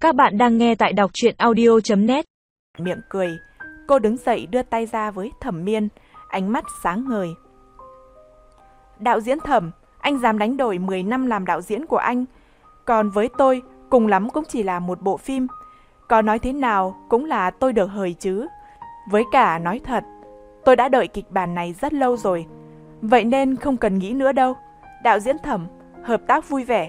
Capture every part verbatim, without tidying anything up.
Các bạn đang nghe tại đọc truyện audio chấm net. Miệng cười, cô đứng dậy đưa tay ra với Thẩm Miên, ánh mắt sáng ngời. Đạo diễn Thẩm, anh dám đánh đổi mười năm làm đạo diễn của anh. Còn với tôi, cùng lắm cũng chỉ là một bộ phim. Có nói thế nào cũng là tôi được hời chứ. Với cả nói thật, tôi đã đợi kịch bản này rất lâu rồi. Vậy nên không cần nghĩ nữa đâu. Đạo diễn Thẩm, hợp tác vui vẻ.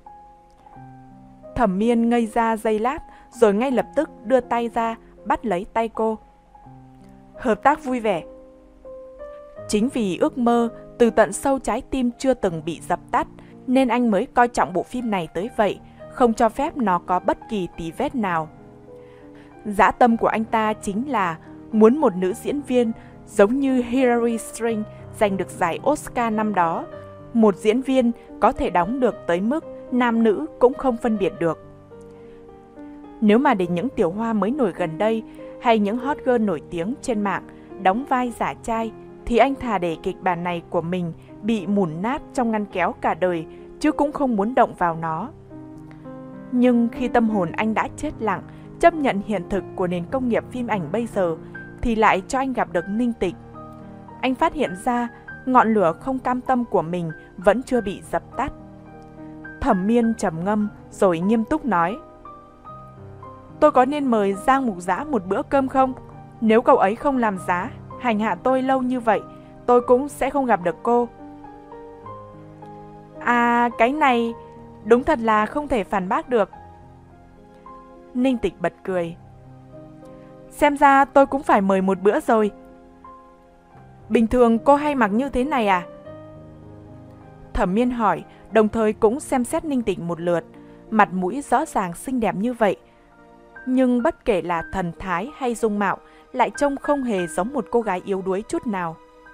Thẩm Miên ngây ra giây lát, rồi ngay lập tức đưa tay ra, bắt lấy tay cô. Hợp tác vui vẻ. Chính vì ước mơ từ tận sâu trái tim chưa từng bị dập tắt, nên anh mới coi trọng bộ phim này tới vậy, không cho phép nó có bất kỳ tì vết nào. Dã tâm của anh ta chính là muốn một nữ diễn viên giống như Hilary Swank giành được giải Oscar năm đó. Một diễn viên có thể đóng được tới mức nam nữ cũng không phân biệt được. Nếu mà để những tiểu hoa mới nổi gần đây hay những hot girl nổi tiếng trên mạng đóng vai giả trai, thì anh thà để kịch bản này của mình bị mủn nát trong ngăn kéo cả đời, chứ cũng không muốn động vào nó. Nhưng khi tâm hồn anh đã chết lặng, chấp nhận hiện thực của nền công nghiệp phim ảnh bây giờ, thì lại cho anh gặp được Ninh Tịch. Anh phát hiện ra ngọn lửa không cam tâm của mình vẫn chưa bị dập tắt. Thẩm Miên trầm ngâm rồi nghiêm túc nói: Tôi có nên mời Giang Mục Dã một bữa cơm không? Nếu cậu ấy không làm giá, hành hạ tôi lâu như vậy, tôi cũng sẽ không gặp được cô. À, cái này đúng thật là không thể phản bác được. Ninh Tịch bật cười. Xem ra tôi cũng phải mời một bữa rồi. Bình thường cô hay mặc như thế này à? Thẩm Miên hỏi, đồng thời cũng xem xét Ninh Tịch một lượt. Mặt mũi rõ ràng xinh đẹp như vậy, nhưng bất kể là thần thái hay dung mạo, lại trông không hề giống một cô gái yếu đuối chút nào.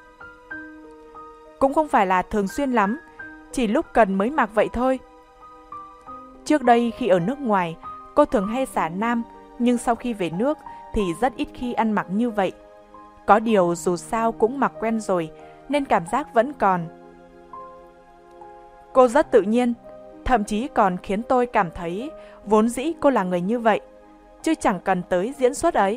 Cũng không phải là thường xuyên lắm, chỉ lúc cần mới mặc vậy thôi. Trước đây khi ở nước ngoài, cô thường hay xả nam, nhưng sau khi về nước thì rất ít khi ăn mặc như vậy. Có điều dù sao cũng mặc quen rồi, nên cảm giác vẫn còn. Cô rất tự nhiên, thậm chí còn khiến tôi cảm thấy vốn dĩ cô là người như vậy, chứ chẳng cần tới diễn xuất ấy.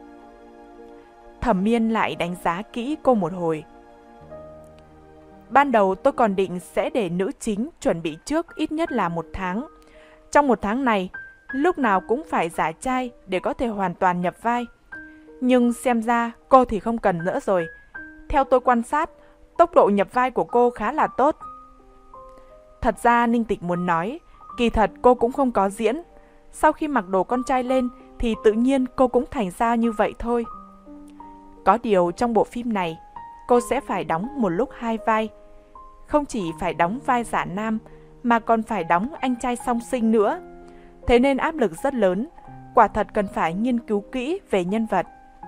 Thẩm Miên lại đánh giá kỹ cô một hồi. Ban đầu tôi còn định sẽ để nữ chính chuẩn bị trước ít nhất là một tháng. Trong một tháng này, lúc nào cũng phải giả trai để có thể hoàn toàn nhập vai. Nhưng xem ra cô thì không cần nữa rồi. Theo tôi quan sát, tốc độ nhập vai của cô khá là tốt. Thật ra Ninh Tịch muốn nói, kỳ thật cô cũng không có diễn. Sau khi mặc đồ con trai lên thì tự nhiên cô cũng thành ra như vậy thôi. Có điều trong bộ phim này, cô sẽ phải đóng một lúc hai vai. Không chỉ phải đóng vai giả nam, mà còn phải đóng anh trai song sinh nữa. Thế nên áp lực rất lớn, quả thật cần phải nghiên cứu kỹ về nhân vật.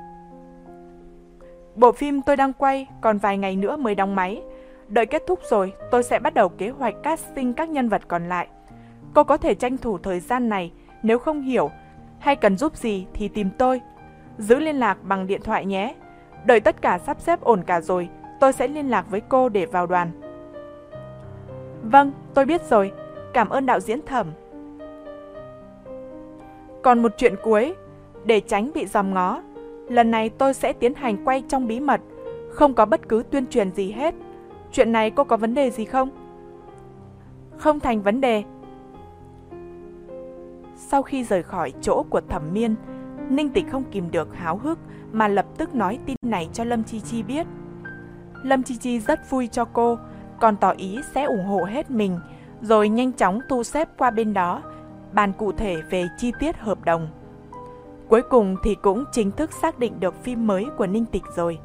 Bộ phim tôi đang quay còn vài ngày nữa mới đóng máy. Đợi kết thúc rồi, tôi sẽ bắt đầu kế hoạch casting các nhân vật còn lại. Cô có thể tranh thủ thời gian này, nếu không hiểu hay cần giúp gì thì tìm tôi. Giữ liên lạc bằng điện thoại nhé. Đợi tất cả sắp xếp ổn cả rồi, tôi sẽ liên lạc với cô để vào đoàn. Vâng, tôi biết rồi. Cảm ơn đạo diễn Thẩm. Còn một chuyện cuối, để tránh bị dòm ngó, lần này tôi sẽ tiến hành quay trong bí mật, không có bất cứ tuyên truyền gì hết. Chuyện này cô có vấn đề gì không? Không thành vấn đề. Sau khi rời khỏi chỗ của Thẩm Miên, Ninh Tịch không kìm được háo hức mà lập tức nói tin này cho Lâm Chi Chi biết. Lâm Chi Chi rất vui cho cô, còn tỏ ý sẽ ủng hộ hết mình, rồi nhanh chóng thu xếp qua bên đó, bàn cụ thể về chi tiết hợp đồng. Cuối cùng thì cũng chính thức xác định được phim mới của Ninh Tịch rồi.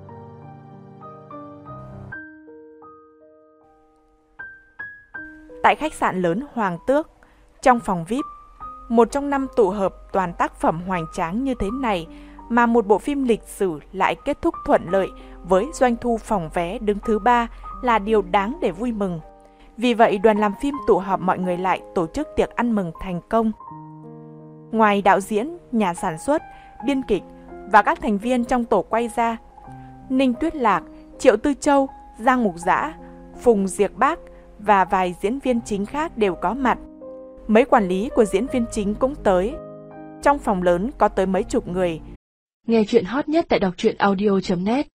Tại khách sạn lớn Hoàng Tước, trong phòng vi ai pi, một trong năm tụ hợp toàn tác phẩm hoành tráng như thế này, mà một bộ phim lịch sử lại kết thúc thuận lợi với doanh thu phòng vé đứng thứ ba là điều đáng để vui mừng. Vì vậy, đoàn làm phim tụ họp mọi người lại tổ chức tiệc ăn mừng thành công. Ngoài đạo diễn, nhà sản xuất, biên kịch và các thành viên trong tổ quay ra, Ninh Tuyết Lạc, Triệu Tư Châu, Giang Mục Dã, Phùng Diệc Bác và vài diễn viên chính khác đều có mặt. Mấy quản lý của diễn viên chính cũng tới. Trong phòng lớn có tới mấy chục người. Nghe chuyện hot nhất tại đọc truyện audio chấm net.